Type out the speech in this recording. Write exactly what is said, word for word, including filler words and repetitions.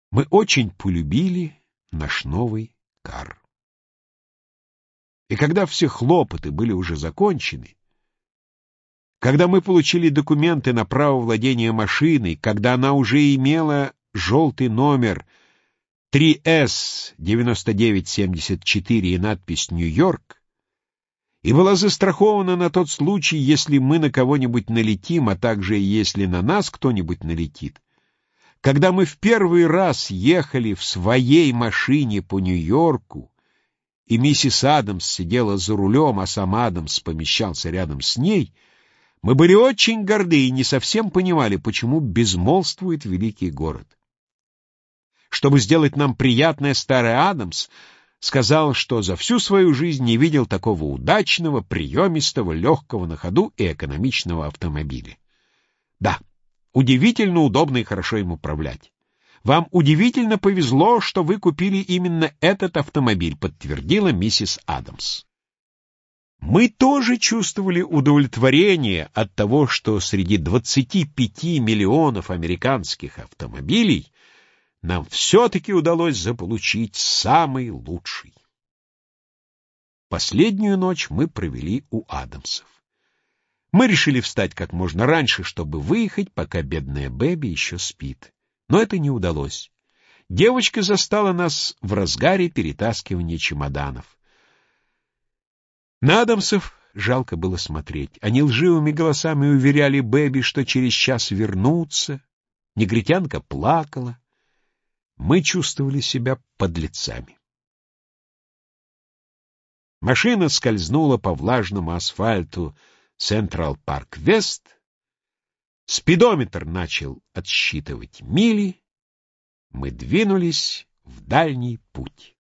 Мы очень полюбили наш новый кар. И когда все хлопоты были уже закончены, когда мы получили документы на право владения машиной, когда она уже имела желтый номер три эс девяносто девять семьдесят четыре и надпись «Нью-Йорк», и была застрахована на тот случай, если мы на кого-нибудь налетим, а также если на нас кто-нибудь налетит, когда мы в первый раз ехали в своей машине по Нью-Йорку, и миссис Адамс сидела за рулем, а сам Адамс помещался рядом с ней, мы были очень горды и не совсем понимали, почему безмолвствует великий город. Чтобы сделать нам приятное, старый Адамс сказал, что за всю свою жизнь не видел такого удачного, приемистого, легкого на ходу и экономичного автомобиля. Да, удивительно удобно и хорошо им управлять. Вам удивительно повезло, что вы купили именно этот автомобиль, подтвердила миссис Адамс. Мы тоже чувствовали удовлетворение от того, что среди двадцати пяти миллионов американских автомобилей нам все-таки удалось заполучить самый лучший. Последнюю ночь мы провели у Адамсов. Мы решили встать как можно раньше, чтобы выехать, пока бедная Бэби еще спит. Но это не удалось. Девочка застала нас в разгаре перетаскивания чемоданов. На Адамсов жалко было смотреть. Они лживыми голосами уверяли Бэби, что через час вернутся. Негритянка плакала. Мы чувствовали себя подлецами. Машина скользнула по влажному асфальту Централ-Парк-Вест. Спидометр начал отсчитывать мили. Мы двинулись в дальний путь.